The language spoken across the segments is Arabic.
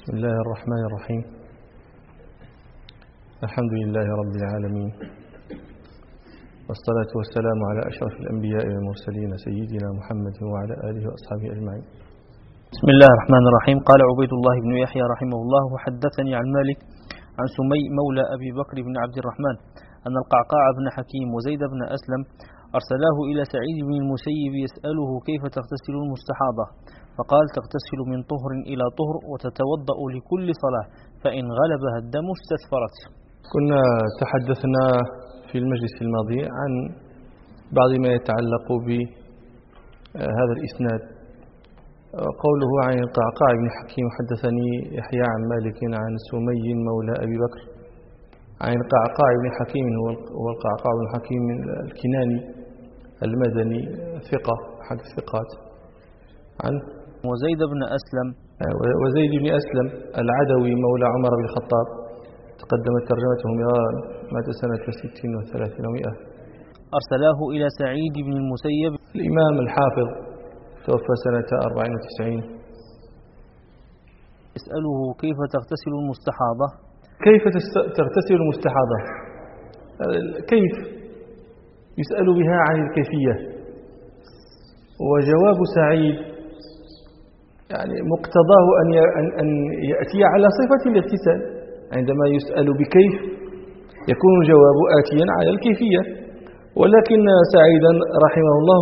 بسم الله الرحمن الرحيم. الحمد لله رب العالمين، والصلاة والسلام على أشرف الأنبياء والمرسلين سيدنا محمد وعلى آله وأصحابه أجمعين. بسم الله الرحمن الرحيم. قال عبيد الله بن يحيى رحمه الله: وحدثني عن مالك عن سمي مولى أبي بكر بن عبد الرحمن أن القعقاع بن حكيم وزيد بن أسلم أرسلاه إلى سعيد بن المسيب يسأله كيف تغتسل المستحاضة، فقال: تغتسل من طهر إلى طهر وتتوضأ لكل صلاة، فإن غلبها الدم استثفرت. كنا تحدثنا في المجلس الماضي عن بعض ما يتعلق بهذا الإسناد. قوله عن القعقاع بن حكيم: حدثني يحيى عن مالك عن سمي مولى أبي بكر. عن القعقاع بن حكيم هو القعقاع بن حكيم الكناني المدني، ثقة أحد الثقات. عن وزيد بن أسلم العدوي مولى عمر بن الخطاب، تقدمت ترجمته مرارا، مات سنة 60 و300. أرسلاه إلى سعيد بن المسيب الإمام الحافظ، توفى سنة 94. يسأله كيف تغتسل المستحاضة. كيف تغتسل المستحاضة؟ كيف يسأل بها عن الكيفية، وجواب سعيد يعني مقتضاه أن يأتي على صفة الاغتسال. عندما يسأل بكيف يكون الجواب آتيا على الكيفية، ولكن سعيدا رحمه الله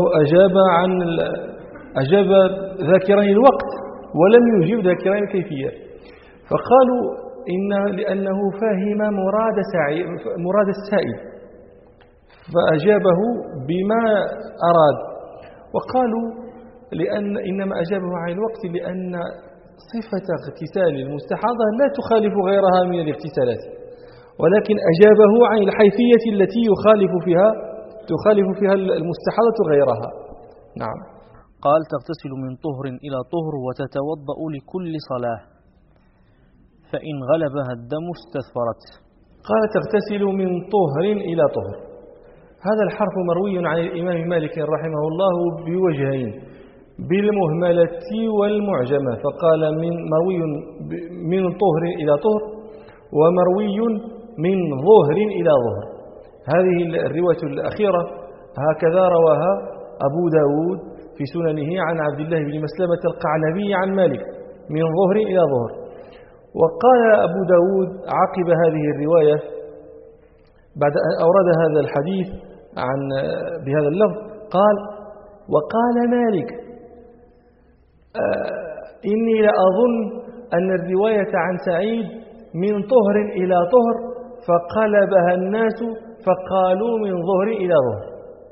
أجاب ذاكرين الوقت ولم يجيب ذاكرين الكيفية، فقالوا لأنه فهم مراد السائل فأجابه بما أراد، وقالوا إنما أجابه عن الوقت لأن صفة اغتسال المستحاضة لا تخالف غيرها من الاغتسالات، ولكن أجابه عن الحيثية التي تخالف فيها المستحاضة غيرها. نعم. قال: تغتسل من طهر إلى طهر وتتوضأ لكل صلاة، فإن غلبها الدم استثفرت. قال: تغتسل من طهر إلى طهر. هذا الحرف مروي عن الإمام مالك رحمه الله بوجهين، بالمهملة والمعجمة، فقال مروي من طهر إلى طهر، ومروي من ظهر إلى ظهر. هذه الرواية الأخيرة هكذا رواها أبو داود في سننه عن عبد الله بن مسلمة القعنبي عن مالك من ظهر إلى ظهر. وقال أبو داود عقب هذه الرواية بعد أن أورد هذا الحديث بهذا اللفظ، قال: وقال مالك: إني لأظن أن الرواية عن سعيد من طهر إلى طهر فقلبها الناس فقالوا من ظهر إلى ظهر.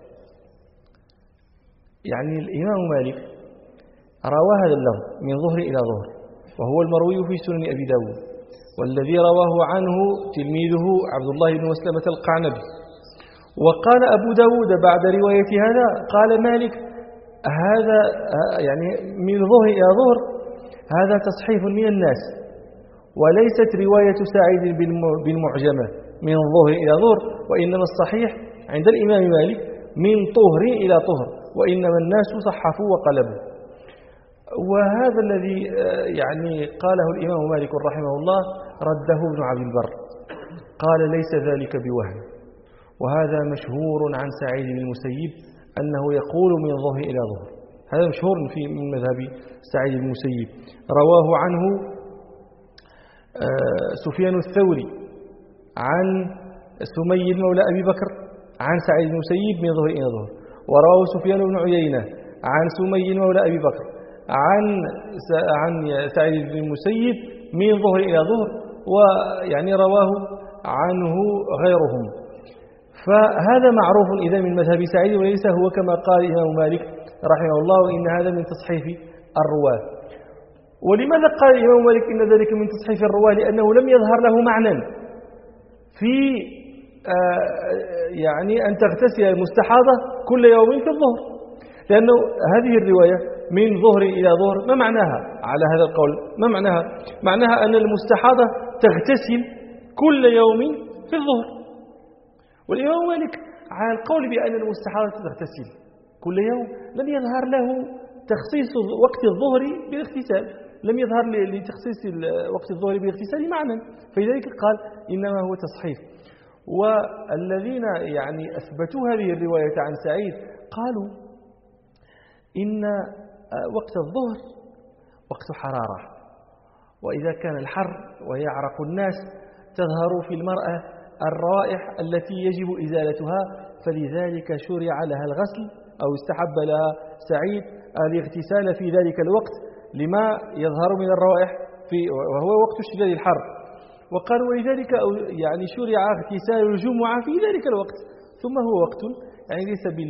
يعني الإمام مالك روى هذا اللفظ من ظهر إلى ظهر، وهو المروي في سنن أبي داود، والذي رواه عنه تلميذه عبد الله بن مسلمة القعنبي. وقال أبو داود بعد رواية هذا، قال مالك: هذا يعني من ظهر إلى ظهر هذا تصحيف من الناس، وليست رواية سعيد بالمعجمة من ظهر إلى ظهر، وإنما الصحيح عند الإمام مالك من طهر إلى طهر، وإنما الناس صحفوا وقلبوا. وهذا الذي يعني قاله الإمام مالك رحمه الله رده ابن عبد البر، قال: ليس ذلك بوهم، وهذا مشهور عن سعيد بن المسيب أنه يقول من ظهر إلى ظهر. هذا مشهور من مذهب سعيد بن المسيب. رواه عنه سفيان الثوري عن سمي مولى أبي بكر عن سعيد بن المسيب من ظهر إلى ظهر، ورواه سفيان بن عيينة عن سمي مولى أبي بكر عن سعيد بن المسيب من ظهر إلى ظهر، ويعني رواه عنه غيرهم. فهذا معروف إذا من مذهب سعيد، وليس هو كما قال الإمام مالك رحمه الله إن هذا من تصحيف الرواة. ولماذا قال الإمام مالك إن ذلك من تصحيف الرواة؟ لأنه لم يظهر له معنى في يعني أن تغتسل المستحاضة كل يوم في الظهر، لأنه هذه الرواية من ظهر إلى ظهر ما معناها على هذا القول؟ ما معناها؟ معناها أن المستحاضة تغتسل كل يوم في الظهر، والإمام مالك على القول بأن المستحاضة تغتسل كل يوم لم يظهر له تخصيص وقت الظهر بالاغتسال، لم يظهر لتخصيص وقت الظهر باغتسال معنى، فلذلك قال إنما هو تصحيف. والذين يعني أثبتوا هذه الرواية عن سعيد قالوا إن وقت الظهر وقت حرارة، وإذا كان الحر ويعرق الناس تظهر في المرأة الروائح التي يجب إزالتها، فلذلك شرع لها الغسل أو استحب لها سعيد الاغتسال في ذلك الوقت لما يظهر من الروائح وهو وقت اشتداد الحر. وقالوا ولذلك يعني شرع اغتسال الجمعة في ذلك الوقت، ثم هو وقت يعني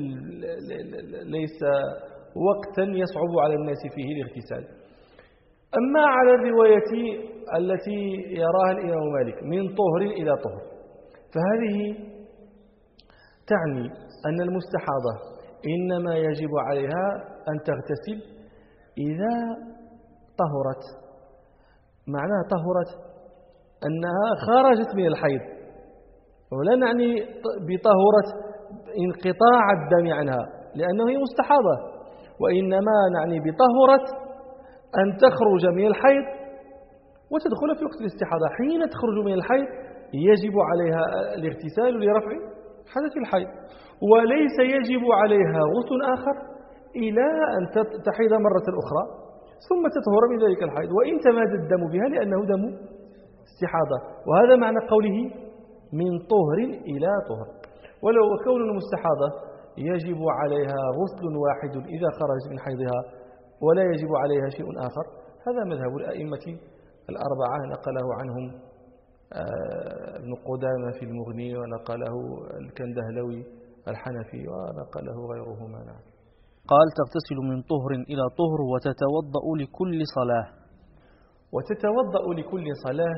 ليس وقتا يصعب على الناس فيه الاغتسال. أما على الرواية التي يراها الإمام مالك من طهر إلى طهر، فهذه تعني أن المستحاضة إنما يجب عليها أن تغتسل إذا طهرت. معناها طهرت أنها خرجت من الحيض، ولا نعني بطهرت انقطاع الدم عنها لأنه هي مستحاضة، وإنما نعني بطهرت أن تخرج من الحيض وتدخل في وقت الاستحاضة. حين تخرج من الحيض يجب عليها الاغتسال لرفع حدث الحيض، وليس يجب عليها غسل آخر إلى أن تحيض مرة أخرى ثم تطهر من ذلك الحيض، وإن تماد الدم بها لأنه دم استحاضة. وهذا معنى قوله من طهر إلى طهر. ولو كون المستحاضة يجب عليها غسل واحد إذا خرجت من حيضها ولا يجب عليها شيء آخر، هذا مذهب الأئمة الأربعة، نقله عنهم ابن قدامة في المغني، ونقله الكندهلوي الحنفي، ونقله غيرهما. نعم. قال تغتسل من طهر إلى طهر وتتوضأ لكل صلاة. وتتوضأ لكل صلاة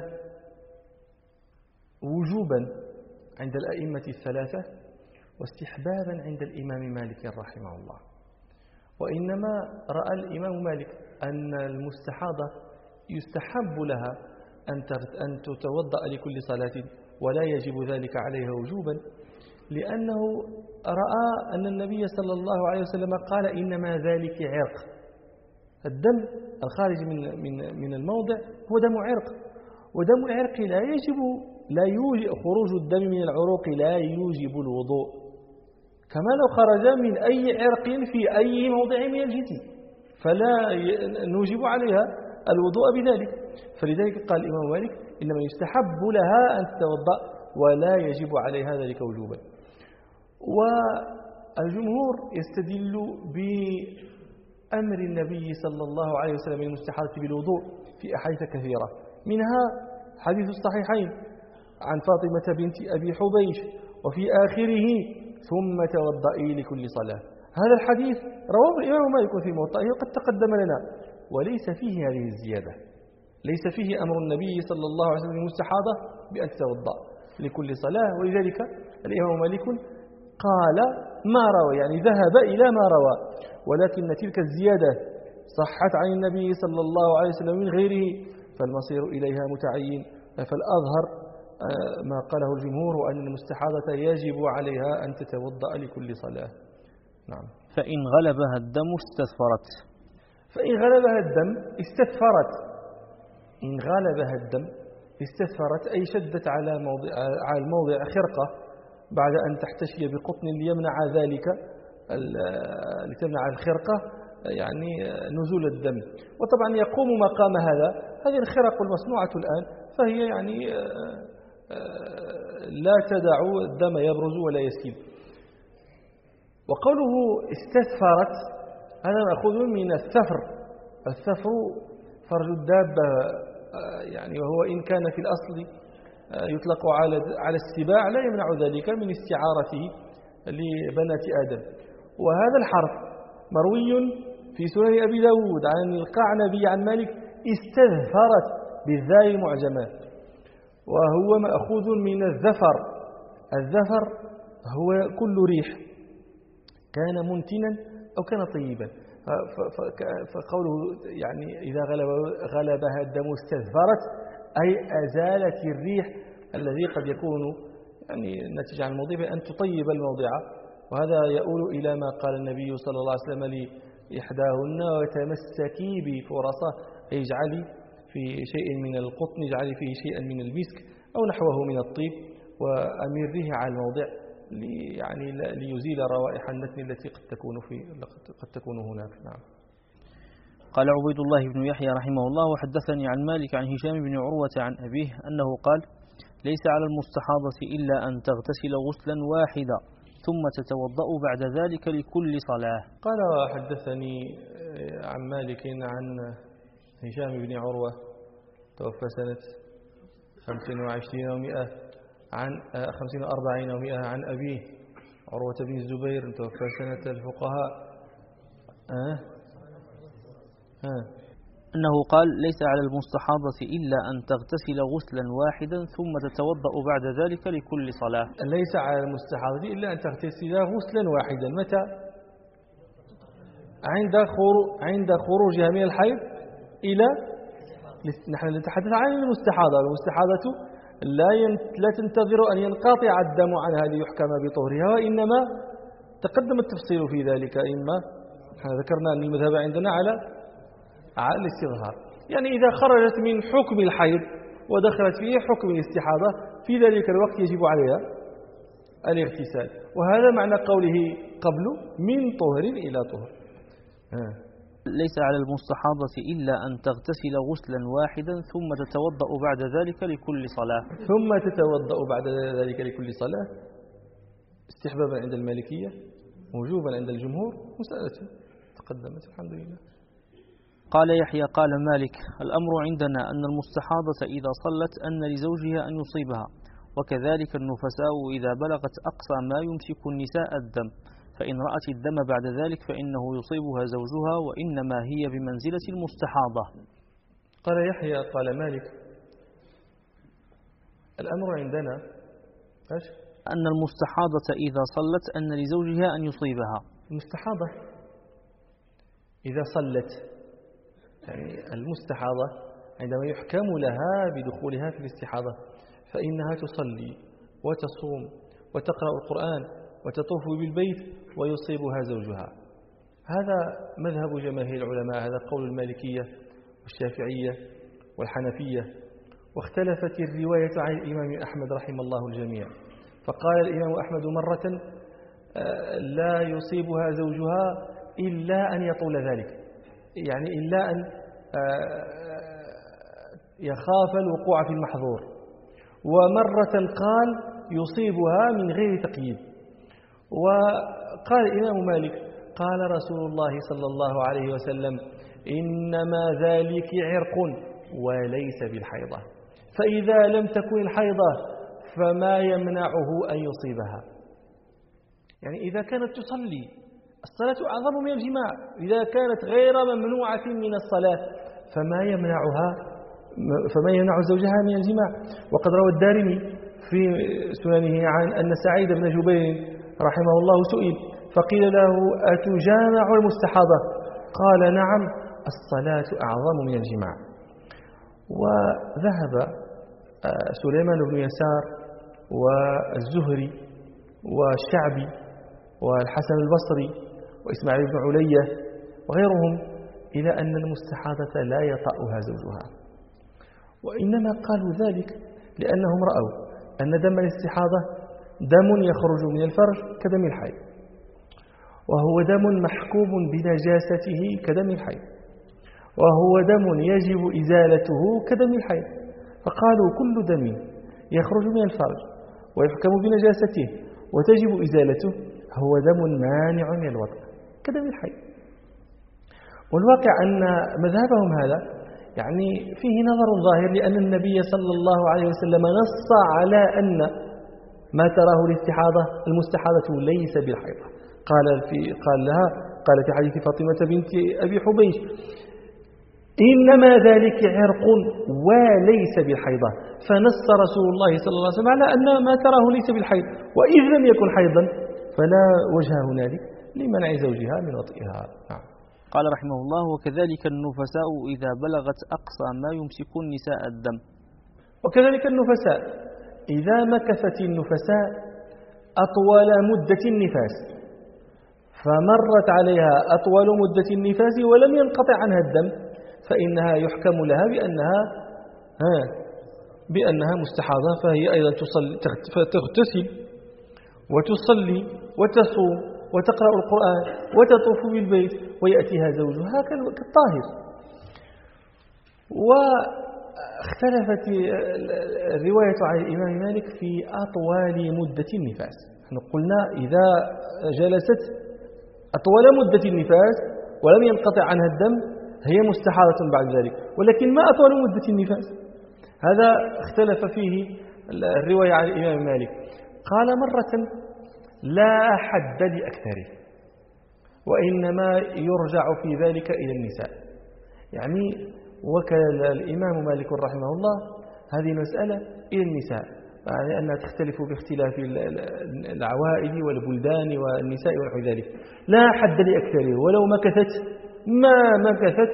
وجوبا عند الأئمة الثلاثة، واستحبابا عند الإمام مالك رحمه الله. وإنما رأى الإمام مالك أن المستحاضة يستحب لها أن تتوضأ لكل صلاة ولا يجب ذلك عليها وجوبا، لأنه رأى أن النبي صلى الله عليه وسلم قال إنما ذلك عرق. الدم الخارج من الموضع هو دم عرق، ودم العرق لا يوجب خروج الدم من العروق لا يوجب الوضوء، كما لو خرج من أي عرق في أي موضع من الجسم فلا نوجب عليها الوضوء بذلك. فلذلك قال الإمام مالك إنما يستحب لها أن تتوضأ ولا يجب عليها ذلك وجوبا. والجمهور يستدل بأمر النبي صلى الله عليه وسلم المستحاضة بالوضوء في أحاديث كثيرة، منها حديث الصحيحين عن فاطمة بنت أبي حبيش وفي آخره ثم توضئي لكل صلاة. هذا الحديث رواه الإمام مالك في موطئه وقد تقدم لنا، وليس فيه هذه الزيادة، ليس فيه أمر النبي صلى الله عليه وسلم المستحاضة بأن تتوضأ لكل صلاة. ولذلك الإمام مالك قال ما روى، يعني ذهب إلى ما روى، ولكن تلك الزيادة صحت عن النبي صلى الله عليه وسلم من غيره فالمصير إليها متعين. فالأظهر ما قاله الجمهور وأن المستحاضة يجب عليها أن تتوضأ لكل صلاة. نعم. فإن غلبها الدم استثفرت. فإن غلبها الدم استثفرت. إن غلبها الدم استثفرت أي شدت على الموضع خرقة بعد أن تحتشي بقطن ليمنع ذلك، لتمنع الخرقة يعني نزول الدم. وطبعا يقوم مقام هذه الخرق المصنوعة الآن فهي يعني لا تدع الدم يبرز ولا يسيل. وقوله استثفرت هذا مأخوذ من الثفر. الثفر فرج الدابة، يعني وهو إن كان في الأصل يطلق على السباع لا يمنع ذلك من استعارته لبنات آدم. وهذا الحرف مروي في سنن أبي داود عن القعنبي عن مالك استثفرت بالذال المعجمة، وهو مأخوذ من الذفر. الذفر هو كل ريح كان منتنا أو كان طيبا، فقوله يعني إذا غلبها الدم استثفرت أي أزالت الريح الذي قد يكون يعني نتيجة عن الموضع بأن تطيب الموضع. وهذا يؤول إلى ما قال النبي صلى الله عليه وسلم إحداهن وتمسكي بفرصة، أي اجعلي في شيء من القطن، اجعلي فيه شيئا من المسك أو نحوه من الطيب وأمره على الموضع يعني ليزيل روائح النتن التي قد تكون هناك. نعم. قال عبيد الله بن يحيى رحمه الله: وحدثني عن مالك عن هشام بن عروة عن أبيه أنه قال: ليس على المستحاضة إلا أن تغتسل غسلا واحدا ثم تتوضأ بعد ذلك لكل صلاة. قال: وحدثني عن مالك عن هشام بن عروة توفى سنة 25 و100 عن 50 و40 و100 عن أبيه عروة بن الزبير توفى سنة الفقهاء أنه قال: ليس على المستحاضة إلا أن تغتسل غسلا واحدا ثم تتوضأ بعد ذلك لكل صلاة. ليس على المستحاضة إلا أن تغتسل غسلا واحدا. متى؟ عند خروجها من الحيض إلى نحن نتحدث عن المستحاضة. المستحاضة لا تنتظر أن ينقطع الدم عنها ليحكم بطهرها، وإنما تقدم التفصيل في ذلك. إما ذكرنا أن المذهب عندنا على الاستظهار، يعني إذا خرجت من حكم الحيض ودخلت فيه حكم الاستحاضة في ذلك الوقت يجب عليها الاغتسال، وهذا معنى قوله قبل من طهر إلى طهر. ليس على المستحاضة إلا أن تغتسل غسلا واحدا ثم تتوضأ بعد ذلك لكل صلاة. ثم تتوضأ بعد ذلك لكل صلاة استحبابا عند المالكية، وجوبا عند الجمهور، مسألة تقدمت الحمد لله. قال يحيى: قال مالك: الأمر عندنا أن المستحاضة إذا صلت أن لزوجها أن يصيبها، وكذلك النفساء إذا بلغت أقصى ما يمسك النساء الدم، فإن رأت الدم بعد ذلك فإنه يصيبها زوجها، وإنما هي بمنزلة المستحاضة. قال يحيى: قال مالك: الأمر عندنا أن المستحاضة إذا صلت أن لزوجها أن يصيبها. المستحاضة إذا صلت، يعني المستحاضة عندما يحكم لها بدخولها في الاستحاضة فإنها تصلي وتصوم وتقرأ القرآن وتطوف بالبيت ويصيبها زوجها. هذا مذهب جماهير العلماء، هذا قول المالكية والشافعية والحنفية. واختلفت الرواية عن الإمام أحمد رحمه الله الجميع، فقال الإمام أحمد مرة: لا يصيبها زوجها إلا أن يطول ذلك، يعني إلا أن يخاف الوقوع في المحظور. ومرة قال يصيبها من غير تقييد. وقال الإمام مالك: قال رسول الله صلى الله عليه وسلم: إنما ذلك عرق وليس بالحيضة، فإذا لم تكن الحيضة فما يمنعه أن يصيبها. يعني إذا كانت تصلي، الصلاة أعظم من الجماع، إذا كانت غير ممنوعة من الصلاة فما يمنع زوجها من الجماع. وقد روى الدارمي في سننه عن أن سعيد بن جبير رحمه الله سئل فقيل له: أتجامع المستحاضة؟ قال: نعم، الصلاة أعظم من الجماع. وذهب سليمان بن يسار والزهري والشعبي والحسن البصري وإسماعيل بن علية وغيرهم إلى أن المستحاضة لا يطأها زوجها، وإنما قالوا ذلك لأنهم رأوا أن دم الاستحاضة دم يخرج من الفرج كدم الحيض، وهو دم محكوم بنجاسته كدم الحيض، وهو دم يجب إزالته كدم الحيض، فقالوا كل دم يخرج من الفرج ويحكم بنجاسته وتجب إزالته هو دم مانع من الوطء كدم الحيض. والواقع أن مذهبهم هذا يعني فيه نظر ظاهر، لأن النبي صلى الله عليه وسلم نص على أن ما تراه الاستحاضة المستحاضة ليس بالحيضة. قال في حديث فاطمة بنت أبي حبيش: إنما ذلك عرق وليس بالحيضة، فنص رسول الله صلى الله عليه وسلم على أن ما تراه ليس بالحيض، وإذ لم يكن حيضا فلا وجه هنالك لمنع زوجها من وطئها. نعم. قال رحمه الله: وكذلك النفساء إذا بلغت أقصى ما يمسك النساء الدم. وكذلك النفساء إذا مكثت النفساء أطول مدة النفاس فمرت عليها أطول مدة النفاس ولم ينقطع عنها الدم فإنها يحكم لها بأنها مستحاضة، فهي أيضا تغتسل وتصلي وتصوم وتقرأ القرآن وتطوف بالبيت ويأتيها زوجها كالطاهر. واختلفت الرواية عن الإمام مالك في أطول مدة النفاس. نحن قلنا إذا جلست أطول مدة النفاس ولم ينقطع عنها الدم هي مستحاضة بعد ذلك، ولكن ما أطول مدة النفاس؟ هذا اختلف فيه الرواية عن الإمام مالك. قال مرة لا حد لأكثره، وإنما يرجع في ذلك إلى النساء. يعني وكل الإمام مالك رحمه الله هذه المسألة إلى النساء، يعني أنها تختلف باختلاف العوائل والبلدان والنساء ونحو ذلك. لا حد لأكثره، ولو مكثت ما مكثت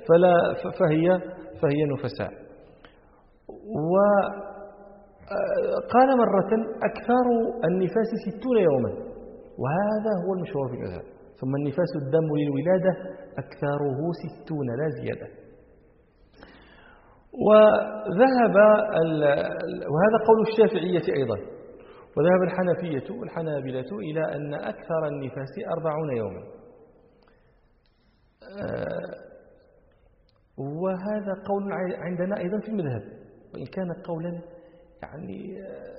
فهي نفساء. وقال مرة أكثر النفاس 60 يوما، وهذا هو المشهور في المذهب. ثم النفاس الدم للولادة أكثره 60 لا زيادة. وهذا قول الشافعية أيضا، وذهب الحنفية والحنابلة إلى أن أكثر النفاس 40 يوما. وهذا قول عندنا أيضا في المذهب، وإن كان قولا يعني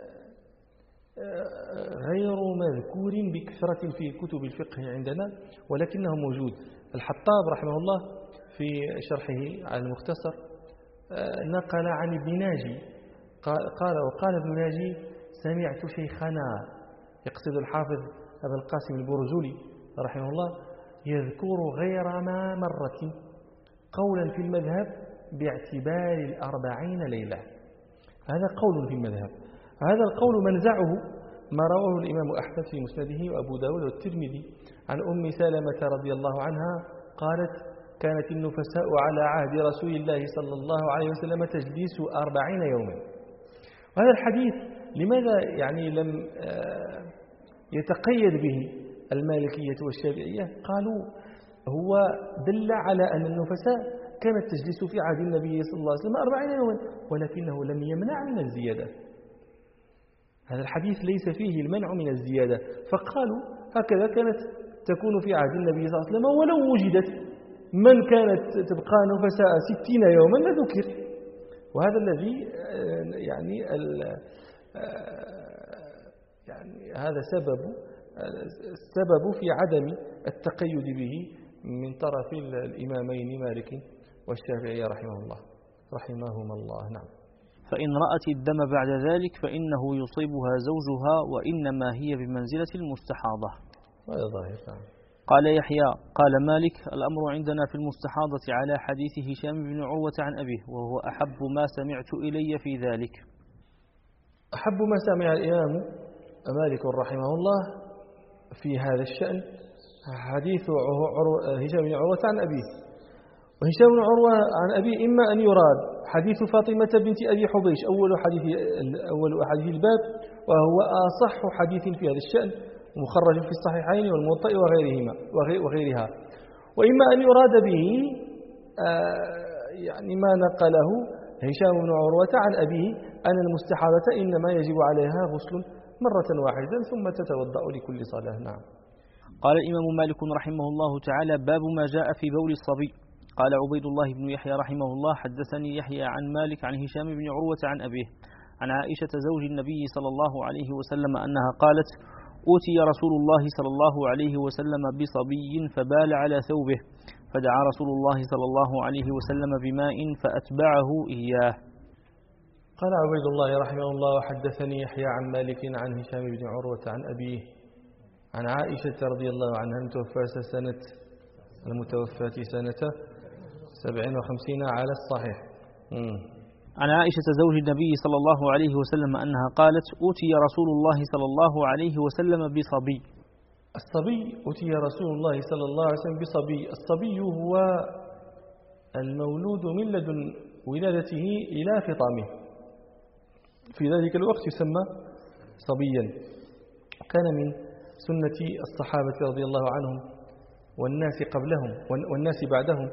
غير مذكور بكثرة في كتب الفقه عندنا، ولكنه موجود. الحطاب رحمه الله في شرحه على المختصر نقل عن ابن ناجي وقال ابن ناجي سمعت شيخنا، يقصد الحافظ أبا القاسم البرجولي رحمه الله، يذكر غير ما مرة قولا في المذهب باعتبار 40 ليلة. هذا قول في المذهب. هذا القول منزعه ما رواه الإمام أحمد في مسنده وأبو داود والترمذي عن أم سلمة رضي الله عنها قالت كانت النفساء على عهد رسول الله صلى الله عليه وسلم تجلس 40 يوما. وهذا الحديث لماذا يعني لم يتقيد به المالكية والشافعية؟ قالوا هو دل على أن النفساء كانت تجلس في عهد النبي صلى الله عليه وسلم 40 يوما، ولكنه لم يمنع من الزيادة. هذا الحديث ليس فيه المنع من الزيادة، فقالوا هكذا كانت تكون في عهد النبي صلى الله عليه وسلم، ولو وجدت من كانت تبقى نفساء 60 يوما لذكر. وهذا الذي يعني هذا السبب في عدم التقيد به من طرف الإمامين مالك والشافعي رحمهما الله. نعم. فإن رأت الدم بعد ذلك فإنه يصيبها زوجها، وإنما هي بمنزلة المستحاضة. هذا ظاهر. نعم. قال يحيى قال مالك الأمر عندنا في المستحاضة على حديث هشام بن عروة عن أبيه، وهو أحب ما سمعت إلي في ذلك. أحب ما سمع الإمام مالك رحمه الله في هذا الشأن حديث هشام بن عروة عن أبيه. وهشام بن عروة عن أبيه إما أن يراد حديث فاطمة بنت أبي حبيش أول أحاديث الباب، وهو أصح حديث في هذا الشأن مخرج في الصحيحين والموطأ وغيرها، وإما أن يراد به يعني ما نقله هشام بن عروة عن أبيه أن المستحاضة إنما يجب عليها غسل مرة واحدة ثم تتوضأ لكل صلاة. نعم. قال الإمام مالك رحمه الله تعالى باب ما جاء في بول الصبي. قال عبيد الله بن يحيى رحمه الله حدثني يحيى عن مالك عن هشام بن عروة عن أبيه عن عائشة زوج النبي صلى الله عليه وسلم أنها قالت أوتي رسول الله صلى الله عليه وسلم بصبي فبال على ثوبه، فدعا رسول الله صلى الله عليه وسلم بماء فأتبعه إياه. قال عبيد الله رحمه الله وحدثني يحيى عن مالك عن هشام بن عروة عن أبيه عن عائشة رضي الله عنها المتوفاة سنة 57 على الصحيح. عن عائشة زوج النبي صلى الله عليه وسلم أنها قالت أوتي رسول الله صلى الله عليه وسلم بصبي. الصبي أوتي رسول الله صلى الله عليه وسلم بصبي. الصبي هو المولود من لدن ولادته إلى فطامه، في ذلك الوقت يسمى صبيا. كان من سنة الصحابة رضي الله عنهم والناس قبلهم والناس بعدهم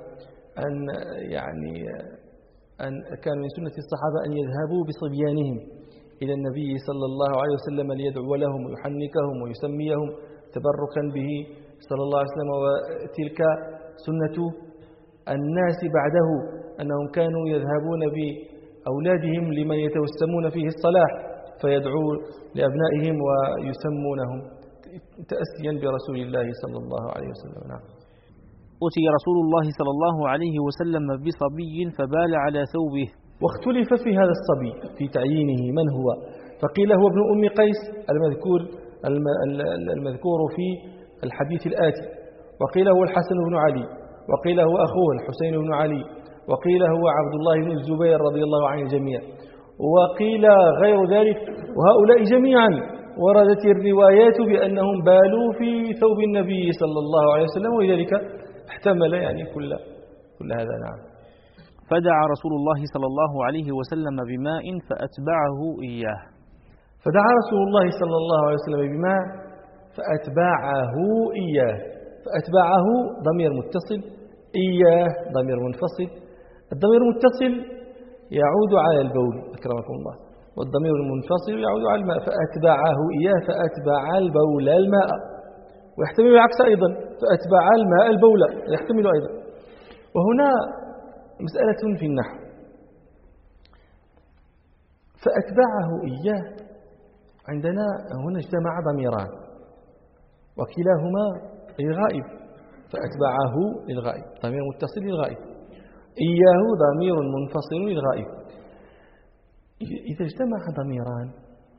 أن كان من سنة الصحابة أن يذهبوا بصبيانهم إلى النبي صلى الله عليه وسلم ليدعو لهم ويحنكهم ويسميهم تبركا به صلى الله عليه وسلم. وتلك سنة الناس بعده أنهم كانوا يذهبون بأولادهم لمن يتوسمون فيه الصلاح فيدعو لأبنائهم ويسمونهم تأسيا برسول الله صلى الله عليه وسلم. نعم. أتي رسول الله صلى الله عليه وسلم بصبي فبال على ثوبه، واختلف في هذا الصبي في تعيينه من هو، فقيل هو ابن أم قيس المذكور في الحديث الآتي، وقيل هو الحسن بن علي، وقيل هو أخوه الحسين بن علي، وقيل هو عبد الله بن الزبير رضي الله عن الجميع، وقيل غير ذلك. وهؤلاء جميعا وردت الروايات بأنهم بالوا في ثوب النبي صلى الله عليه وسلم، ولذلك احتمل كل هذا. نعم. فدعا رسول الله صلى الله عليه وسلم بماء فأتبعه إياه. فدعا رسول الله صلى الله عليه وسلم بماء فأتبعه إياه. فأتبعه ضمير متصل، إياه ضمير منفصل. الضمير المتصل يعود على البول أكرمكم الله، والضمير المنفصل يعود على الماء. فأتبعه إياه فأتبع البول الماء، ويحتمل العكس أيضا، فأتبع الماء البول يحتمل أيضا. وهنا مسألة في النحو، فأتبعه إياه عندنا هنا اجتمع ضميران وكلاهما للغائب، فأتبعه للغائب ضمير متصل للغائب، إياه ضمير منفصل للغائب. إذا اجتمع ضميران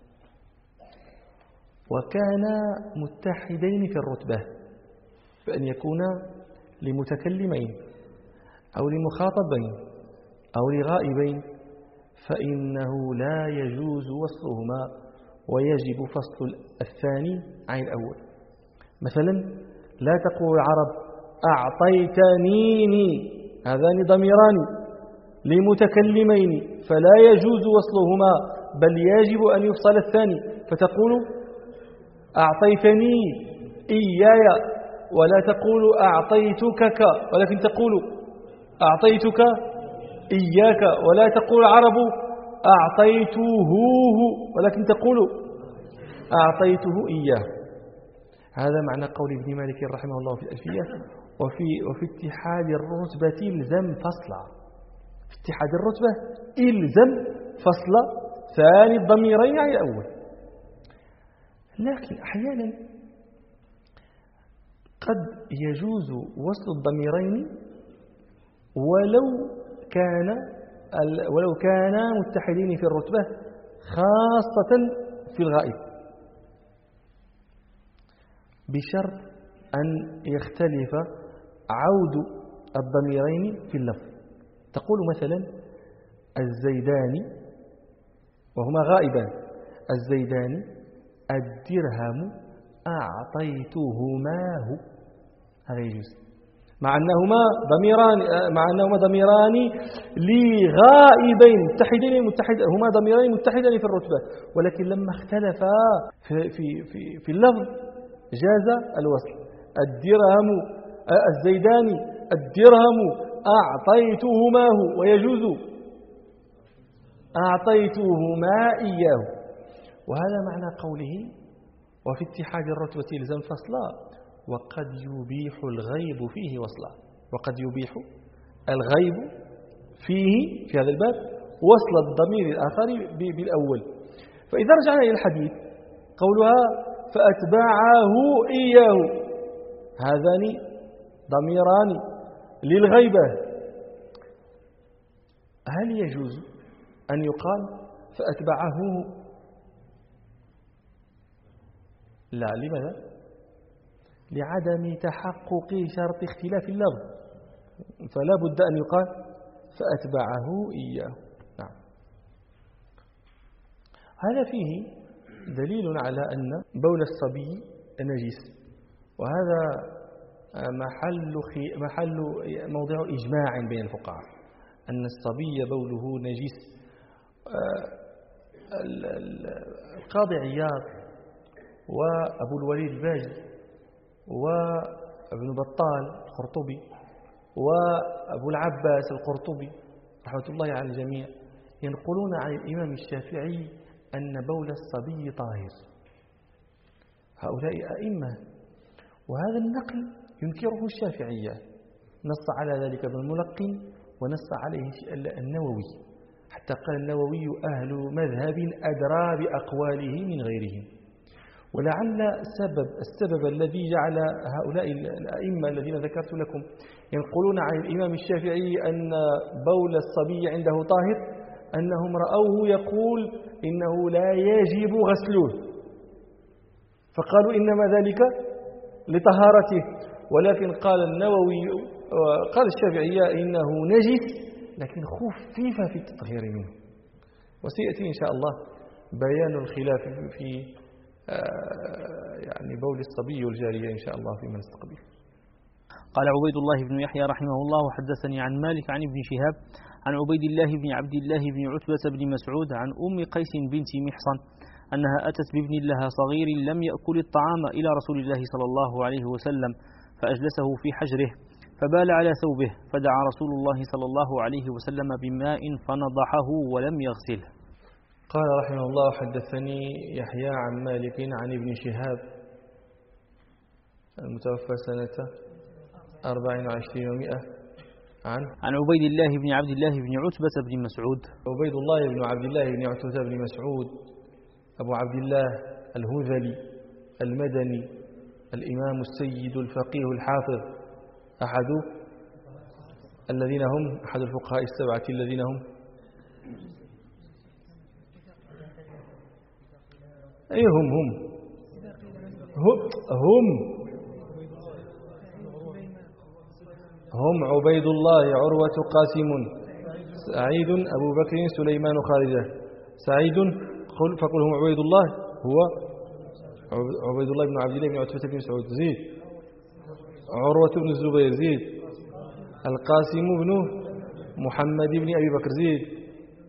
وكانا متحدين في الرتبة، فأن يكونا لمتكلمين أو لمخاطبين أو لغائبين، فإنه لا يجوز وصلهما ويجب فصل الثاني عن الأول. مثلا لا تقول العرب أعطيتنيني، هذان ضميران لمتكلمين فلا يجوز وصلهما، بل يجب أن يفصل الثاني، فتقول أعطيتني إياي، ولا تقول أعطيتك، ولكن تقول أعطيتك إياك، ولا تقول العرب أعطيته، ولكن تقول أعطيته إياه. هذا معنى قول ابن مالك رحمه الله في الألفية. وفي اتحاد الرتبة إلزم فصلا، في اتحاد الرتبة إلزم فصل ثاني الضميرين عن الأول. لكن أحيانا قد يجوز وصل الضميرين ولو كانا متحدين في الرتبة، خاصة في الغائب، بشرط أن يختلف عود الضميرين في اللفظ. تقول مثلا الزيدان وهما غائبان، الزيدان الدرهم أعطيتهماه، هذا يجوز، مع أنهما ضميران لغائبين هما ضميران متحدان في الرتبة، ولكن لما اختلفا في اللفظ جاز الوصل. الدرهم الزيدان الدرهم أعطيتهماه، ويجوز أعطيتهما إياه. وهذا معنى قوله وفي اتحاد الرتبة إلزام فصلا، وقد يبيح الغيب فيه وصلا، وقد يبيح الغيب فيه في هذا الباب وصل الضمير الآخر بالأول. فإذا رجعنا إلى الحديث قولها فأتبعه إياه، هذان ضميران للغيبة، هل يجوز أن يقال فأتبعه؟ لا. لماذا؟ لعدم تحقق شرط اختلاف اللفظ، فلا بد أن يقال فأتبعه إياه. نعم. هذا فيه دليل على أن بول الصبي نجس، وهذا موضع إجماع بين الفقهاء أن الصبي بوله نجس. القاضي عياض وأبو الوليد الباجي وابن بطال القرطبي وأبو العباس القرطبي رحمة الله على الجميع ينقلون عن الإمام الشافعي أن بول الصبي طاهر. هؤلاء أئمة، وهذا النقل ينكره الشافعية، نص على ذلك ابن الملقن ونص عليه النووي، حتى قال النووي أهل مذهب أدرى بأقواله من غيرهم. ولعل السبب الذي جعل هؤلاء الأئمة الذين ذكرت لكم ينقلون عن الإمام الشافعي أن بول الصبي عنده طاهر أنهم رأوه يقول إنه لا يجب غسله، فقالوا إنما ذلك لطهارته. ولكن قال النووي قال الشافعية إنه نجس لكن خفف في التطهير منه. وسيأتي إن شاء الله بيان الخلاف في يعني بول الصبي والجارية إن شاء الله فيما نستقبل. قال عبيد الله بن يحيى رحمه الله وحدثني عن مالك عن ابن شهاب عن عبيد الله بن عبد الله بن عتبة بن مسعود عن أم قيس بنت محصن أنها أتت بابن لها صغير لم يأكل الطعام إلى رسول الله صلى الله عليه وسلم فأجلسه في حجره فبال على ثوبه فدعا رسول الله صلى الله عليه وسلم بماء فنضحه ولم يغسله. قال رحمه الله حدثني يحيى عن مالك عن ابن شهاب المتوفى سنة 24 و100 عن عبيد الله بن عبد الله بن عتبة بن مسعود. عبيد الله بن عبد الله بن عتبة بن مسعود أبو عبد الله الهذلي المدني الإمام السيد الفقيه الحافظ أحد الفقهاء السبعة الذين هم أي هم عبيد الله عروة قاسم سعيد أبو بكر سليمان خارجة سعيد فقل هم عبيد الله هو عبيد الله بن عبد الله بن عتبة بن مسعود زيد عروة بن الزبير زيد القاسم بن محمد بن أبي بكر زيد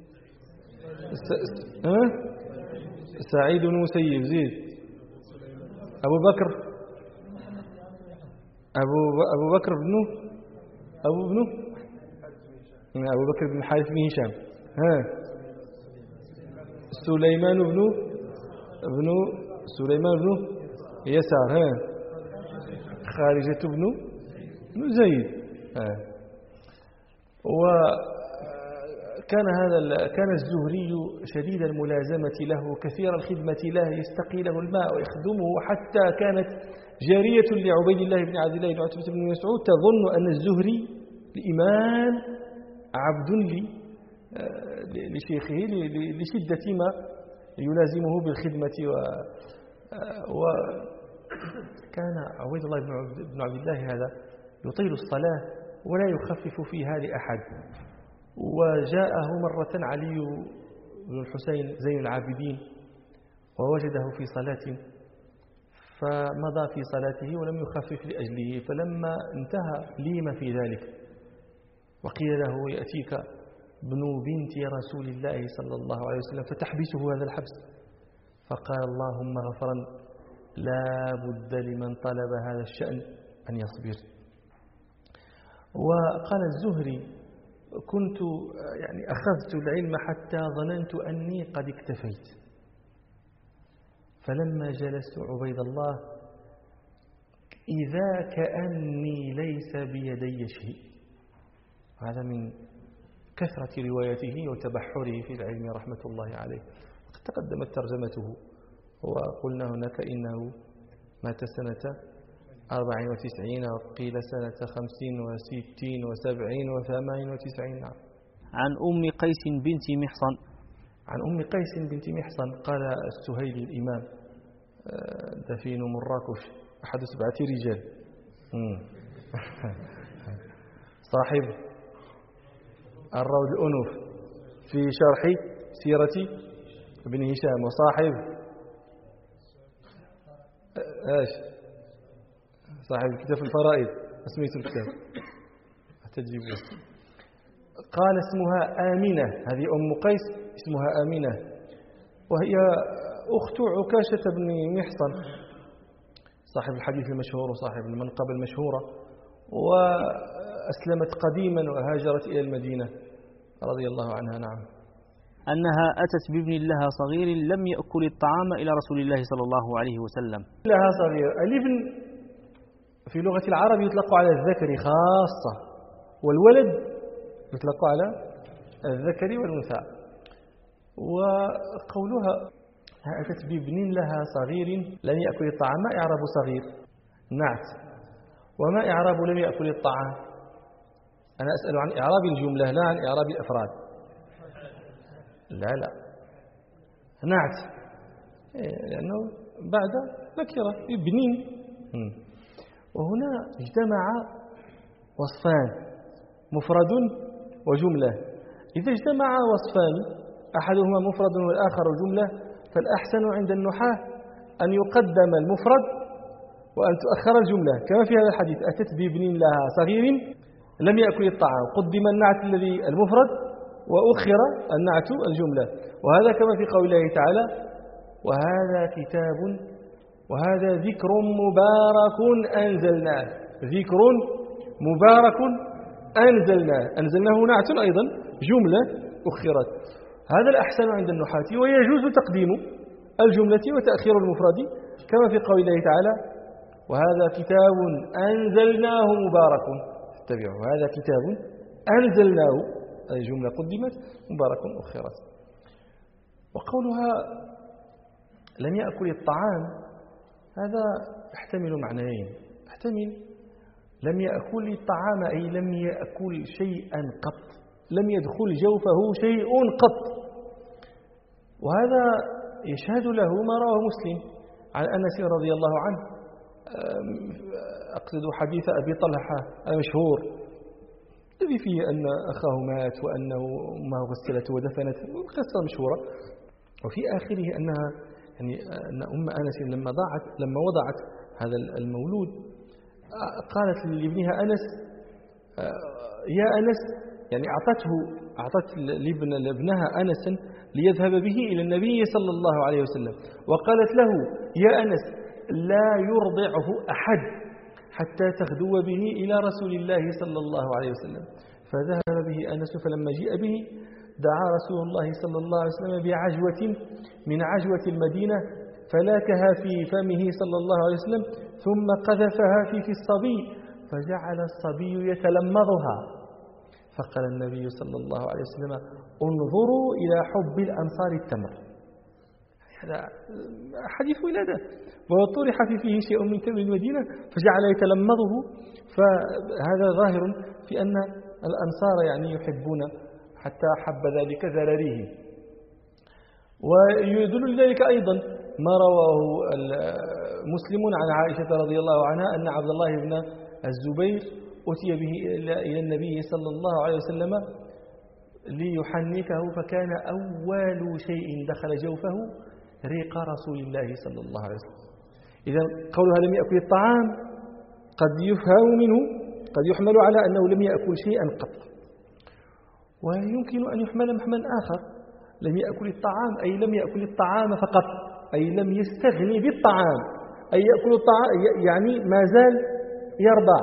سعيد بن مسيب زيد أبو بكر أبو بكر بن الحارث بن هشام سليمان بن يسار خارجة بن زيد كان الزهري شديد الملازمة له كثير الخدمة له يستقي له الماء ويخدمه حتى كانت جارية لعبيد الله بن عبد الله بن عتبة بن مسعود تظن أن الزهري الإمام عبد لشيخه لشدة ما يلازمه بالخدمة وكان عبيد الله بن عبد الله هذا يطيل الصلاة ولا يخفف فيها لأحد. وجاءه مرة علي بن الحسين زين العابدين ووجده في صلاة فمضى في صلاته ولم يخفف لأجله، فلما انتهى ليم في ذلك وقيل له يأتيك ابن بنت رسول الله صلى الله عليه وسلم فتحبسه هذا الحبس، فقال اللهم غفرا لا بد لمن طلب هذا الشأن أن يصبر. وقال الزهري كنت أخذت العلم حتى ظننت أني قد اكتفيت، فلما جلست عبيد الله إذا كأني ليس بيدي شيء. هذا من كثرة روايته وتبحره في العلم رحمة الله عليه. وقد تقدمت ترجمته وقلنا هناك إنه مات سنة 94 وقيل سنة 50 و60 و70 و98. نعم. عن أم قيس بنت محصن. عن أم قيس بنت محصن قال السهيلي الإمام دفين مراكش أحد 7 رجال صاحب الروض الأنوف في شرح سيرة ابن هشام وصاحب صاحب كتاب الفرائض اسمه الكتاب تجيب. قال اسمها آمنة، هذه أم قيس اسمها آمنة وهي أخت عكاشة بن محصن صاحب الحديث المشهور وصاحب المنقبة المشهورة، وأسلمت قديما وهاجرت إلى المدينة رضي الله عنها. نعم. أنها أتت بابن لها صغير لم يأكل الطعام إلى رسول الله صلى الله عليه وسلم. لها صغير، الابن في لغة العرب يطلق على الذكر خاصة، والولد يطلق على الذكر والأنثى. وقولها أتت بابن لها صغير لم يأكل الطعام، ما إعراب صغير؟ نعت. وما إعراب لم يأكل الطعام؟ أنا أسأل عن إعراب الجملة لا عن إعراب الأفراد. لا نعت، لأنه بعد نكرة ابنين. وهنا اجتمع وصفان، مفرد وجملة. إذا اجتمع وصفان أحدهما مفرد والآخر جملة، فالأحسن عند النحاة أن يقدم المفرد وأن تؤخر الجملة، كما في هذا الحديث أتت بابن لها صغير لم يأكل الطعام، قدم النعت الذي المفرد وأخر النعت الجملة. وهذا كما في قول الله تعالى وهذا كتاب وهذا ذكر مبارك أنزلناه، ذكر مبارك أنزلناه نعت أيضا جملة أخرت. هذا الأحسن عند النحاة، ويجوز تقديم الجملة وتأخير المفرد كما في قول الله تعالى وهذا كتاب أنزلناه مبارك اتبعوا، هذا كتاب أنزلناه أي جملة قدمت مبارك أخرت. وقولها لم يأكل الطعام هذا يحتمل معنيين. يحتمل لم يأكل الطعام أي لم يأكل شيئا قط، لم يدخل جوفه شيء قط. وهذا يشهد له ما رواه مسلم عن أنس رضي الله عنه، أقصد حديث أبي طلحة المشهور الذي فيه أن أخاه مات وأنه أمه غسلته ودفنته، قصة مشهورة. وفي آخره أنها يعني أن أم أنس لما وضعت هذا المولود قالت لابنها أنس يا أنس، يعني أعطت لابنها أنس ليذهب به إلى النبي صلى الله عليه وسلم، وقالت له يا أنس لا يرضعه أحد حتى تغدو به إلى رسول الله صلى الله عليه وسلم. فذهب به أنس، فلما جاء به دعا رسول الله صلى الله عليه وسلم بعجوة من عجوة المدينة فلاكها في فمه صلى الله عليه وسلم ثم قذفها في الصبي فجعل الصبي يتلمضها. فقال النبي صلى الله عليه وسلم انظروا إلى حب الأنصار التمر. هذا حديث ولادة، وطرح فيه شيء من تمر المدينة فجعل يتلمضه. فهذا ظاهر في أن الأنصار يعني يحبون حتى حب ذلك ذراريه. ويدل لذلك أيضا ما رواه مسلم عن عائشة رضي الله عنها أن عبد الله بن الزبير أتي به إلى النبي صلى الله عليه وسلم ليحنكه، فكان أول شيء دخل جوفه ريق رسول الله صلى الله عليه وسلم. إذا قولها لم يأكل الطعام قد يفهم منه، قد يحمل على أنه لم يأكل شيئا قط. ويمكن أن يحمل محمل آخر، لم يأكل الطعام أي لم يأكل الطعام فقط، أي لم يستغني بالطعام، أي يأكل الطعام يعني ما زال يرضع.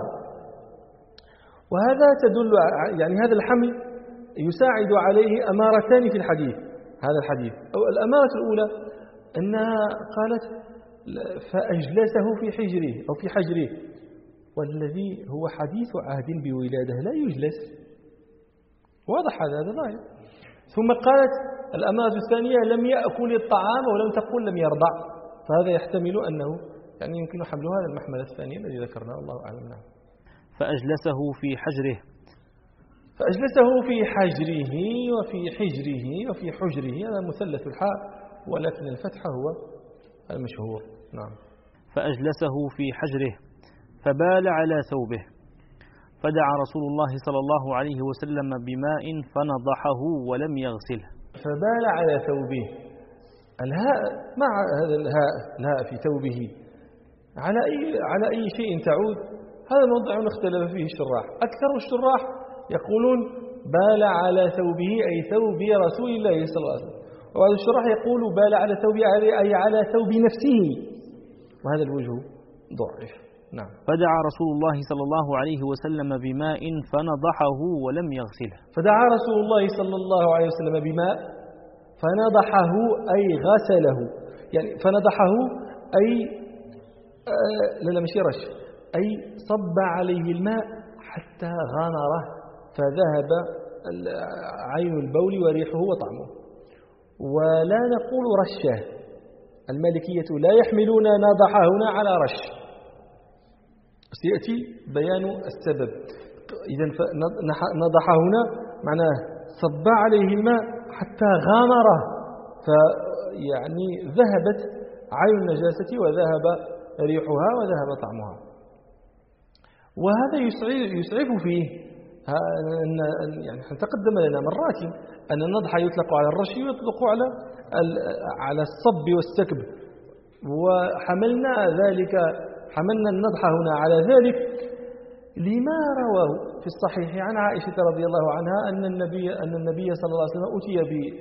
وهذا تدل يعني هذا الحمل يساعد عليه أمارتان في الحديث. هذا الحديث أو الأمارة الأولى أنها قالت فأجلسه في حجره أو في حجره، والذي هو حديث عهد بولادة لا يجلس، واضح هذا ظاهر. ثم قالت الأمارة الثانية لم يأكل الطعام ولم تقل لم يرضع، فهذا يحتمل أنه يعني يمكن حمل هذا المحمل الثاني الذي ذكرناه، الله أعلم. نعم. فأجلسه في حجره، فأجلسه في حجره وفي حجره وفي حجره، هذا مثلث الحاء ولكن الفتح هو المشهور. نعم. فأجلسه في حجره فبال على ثوبه، فدعا رسول الله صلى الله عليه وسلم بماء فنضحه ولم يغسله. فبال على ثوبه، الهاء مع هذا الهاء في ثوبه على أي شيء تعود؟ هذا موضع اختلف فيه الشراح. أكثر الشراح يقولون بال على ثوبه أي ثوب رسول الله صلى الله عليه وسلم، وبعض الشراح يقول بال على ثوب أي على ثوب نفسه، وهذا الوجه ضعف. نعم. فدعا رسول الله صلى الله عليه وسلم بماء فنضحه ولم يغسله. فدعا رسول الله صلى الله عليه وسلم بماء فنضحه أي غسله، يعني فنضحه أي لا مش رش، أي صب عليه الماء حتى غمره فذهب عين البول وريحه وطعمه. ولا نقول رشه، المالكية لا يحملون نضح هنا على رش، سيأتي بيان السبب. إذا نضح هنا معناه صب عليه الماء حتى غامره، فيعني ذهبت عين النجاسة وذهب ريحها وذهب طعمها. وهذا يسعف فيه يعني تقدم لنا مرات أن النضح يطلق على الرش ويطلق على الصب والسكب، حملنا النضح هنا على ذلك لما رواه في الصحيح عن عائشة رضي الله عنها أن النبي صلى الله عليه وسلم أتي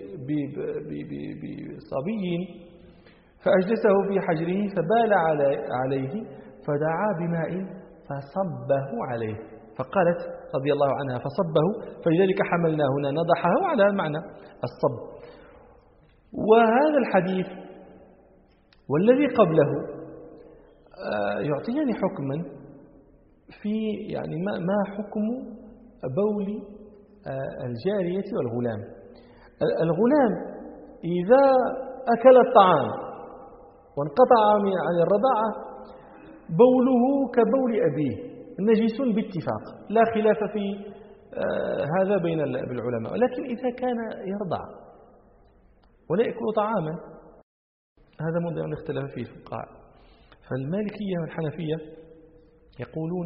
بصبي فأجلسه في حجره فبال عليه فدعا بماء فصبه عليه، فقالت رضي الله عنها فصبه، فلذلك حملنا هنا نضحه على معنى الصب. وهذا الحديث والذي قبله يعطيني حكما في يعني ما حكم بول الجارية والغلام. الغلام إذا أكل الطعام وانقطع عن الرضاعة بوله كبول أبيه نجس باتفاق، لا خلاف في هذا بين العلماء. ولكن إذا كان يرضع ولا يأكل طعاما هذا موضع اختلاف فيه الفقهاء. فالمالكية والحنفية يقولون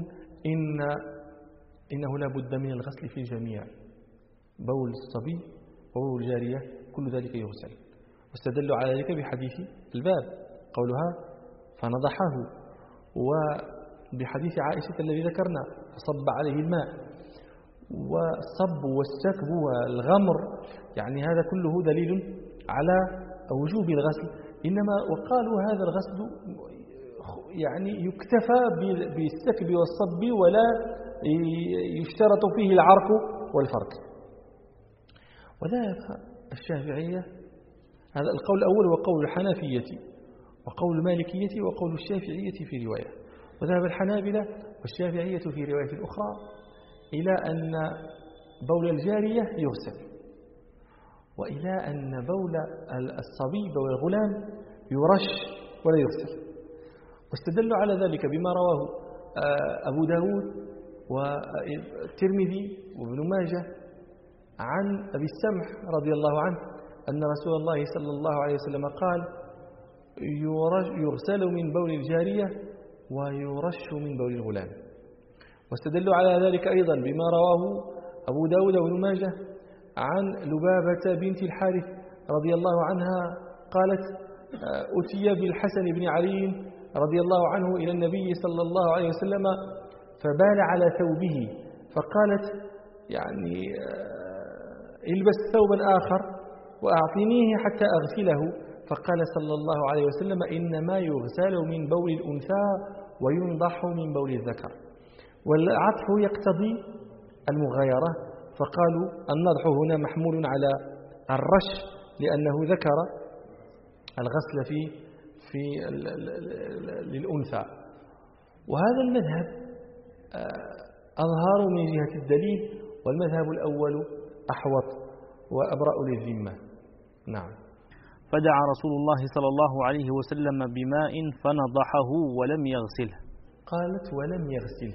إنه لا بد من الغسل في الجميع، بول الصبي وبول الجارية كل ذلك يغسل، واستدلوا على ذلك بحديث الباب قولها فنضحه، وبحديث عائشة الذي ذكرنا فصب عليه الماء. والصب والسكب والغمر يعني هذا كله دليل على وجوب الغسل، إنما وقالوا هذا الغسل يعني يكتفى بالسكب والصب ولا يشترط فيه العرق والفرك. وذهب الشافعية، هذا القول الأول وقول الحنفية وقول المالكية وقول الشافعية في رواية، وذهب الحنابلة والشافعية في رواية أخرى إلى أن بول الجارية يغسل، وإلى أن بول الصبي والغلام يرش ولا يغسل. واستدلوا على ذلك بما رواه أبو داود والترمذي وابن ماجه عن أبي السمح رضي الله عنه أن رسول الله صلى الله عليه وسلم قال يغسل من بول الجارية ويرش من بول الغلام. واستدلوا على ذلك أيضا بما رواه أبو داود وابن ماجه عن لبابة بنت الحارث رضي الله عنها قالت أتي بالحسن بن علي رضي الله عنه إلى النبي صلى الله عليه وسلم فبال على ثوبه، فقالت يعني البس ثوبا آخر وأعطنيه حتى أغسله، فقال صلى الله عليه وسلم إنما يغسل من بول الأنثى وينضح من بول الذكر، والعطف يقتضي المغايرة، فقالوا النضح هنا محمول على الرش لأنه ذكر الغسل في للأنثى. وهذا المذهب أظهر من جهة الدليل، والمذهب الأول أحوط وأبرأ للذمة. نعم. فدعا رسول الله صلى الله عليه وسلم بماء فنضحه ولم يغسله. قالت ولم يغسله،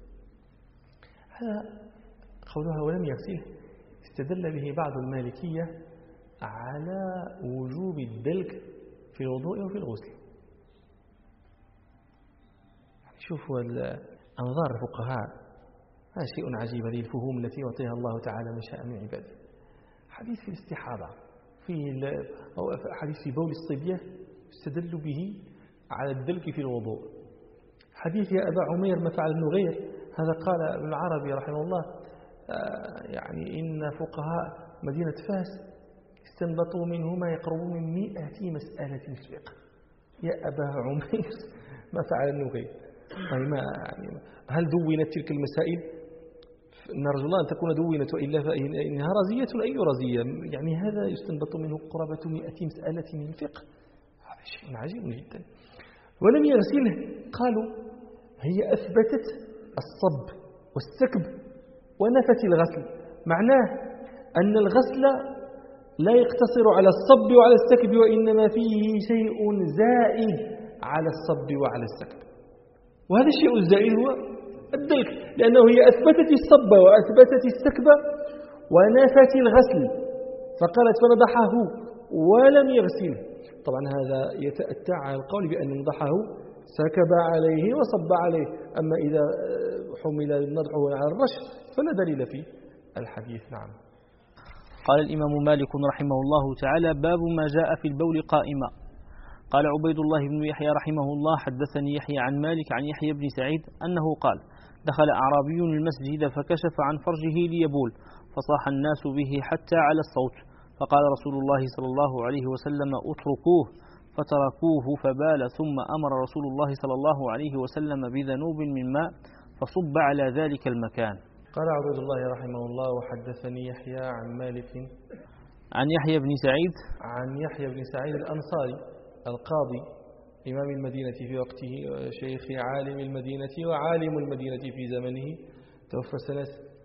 هذا قولها ولم يغسله استدل به بعض المالكية على وجوب الدلك في الوضوء وفي الغسل. شوفوا أنظار الفقهاء، هذا شيء عجيب، هذه الفهوم التي يعطيها الله تعالى من شاء من عباده. حديث في الاستحاضة، أو حديث في بول الصبية استدل به على الدلك في الوضوء. حديث يا أبا عمير ما فعل ابن غير، هذا قال ابن العربي رحمه الله يعني إن فقهاء مدينة فاس استنبطوا منه ما يقرب من 100 مسألة في الفقه. يا أبا عمير ما فعل النغير؟ هل دونت تلك المسائل؟ نرجو الله أن تكون دونت، وإلا فإنها رزية. أي رزية؟ يعني هذا يستنبط منه قرابة 100 مسألة من الفقه، شيء عجيب جدا. ولم يغسله، قالوا هي أثبتت الصب والسكب ونفت الغسل. معناه أن الغسل لا يقتصر على الصب وعلى السكب، وإنما فيه شيء زائد على الصب وعلى السكب، وهذا الشيء الزائد هو الدلك، لأنه هي أثبتت الصب وأثبتت السكب ونفت الغسل، فقالت فنضحه ولم يغسله. طبعا هذا يتأتى على القول بأن نضحه سكب عليه وصب عليه، أما إذا حمل النضح على الرش فلا دليل في الحديث. نعم. قال الإمام مالك رحمه الله تعالى: باب ما جاء في البول قائما. قال عبيد الله بن يحيى رحمه الله: حدثني يحيى عن مالك عن يحيى بن سعيد أنه قال: دخل أعرابي المسجد فكشف عن فرجه ليبول، فصاح الناس به حتى على الصوت، فقال رسول الله صلى الله عليه وسلم: اتركوه، فتركوه فبال، ثم أمر رسول الله صلى الله عليه وسلم بذنوب من ماء فصب على ذلك المكان. قال عبيد الله رحمه الله: وحدثني يحيى عن مالك عن يحيى بن سعيد عن يحيى بن سعيد الأنصاري القاضي إمام المدينة في وقته، شيخ عالم المدينة وعالم المدينة في زمنه، توفى سنة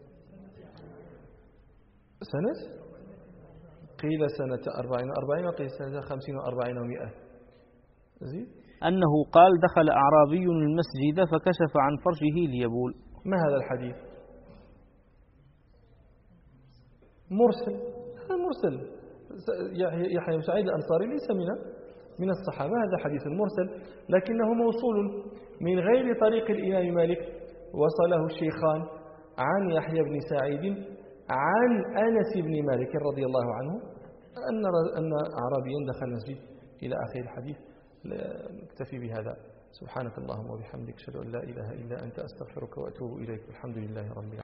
قيل سنة 40 وقيل سنة 50 و40 و100. زيد. أنه قال: دخل أعرابي المسجد فكشف عن فرجه ليبول. ما هذا الحديث؟ مرسل. هذا مرسل. يحيى بن سعيد الأنصاري ليس من الصحابة، هذا حديث مرسل، لكنه موصول من غير طريق الإمام مالك، وصله الشيخان عن يحيى بن سعيد عن أنس بن مالك رضي الله عنه أن أعرابيا دخل المسجد إلى آخر الحديث. نكتفي بهذا. سبحانك اللهم وبحمدك، أشهد أن لا إله إلا أنت، أستغفرك وأتوب إليك. الحمد لله رب العالمين.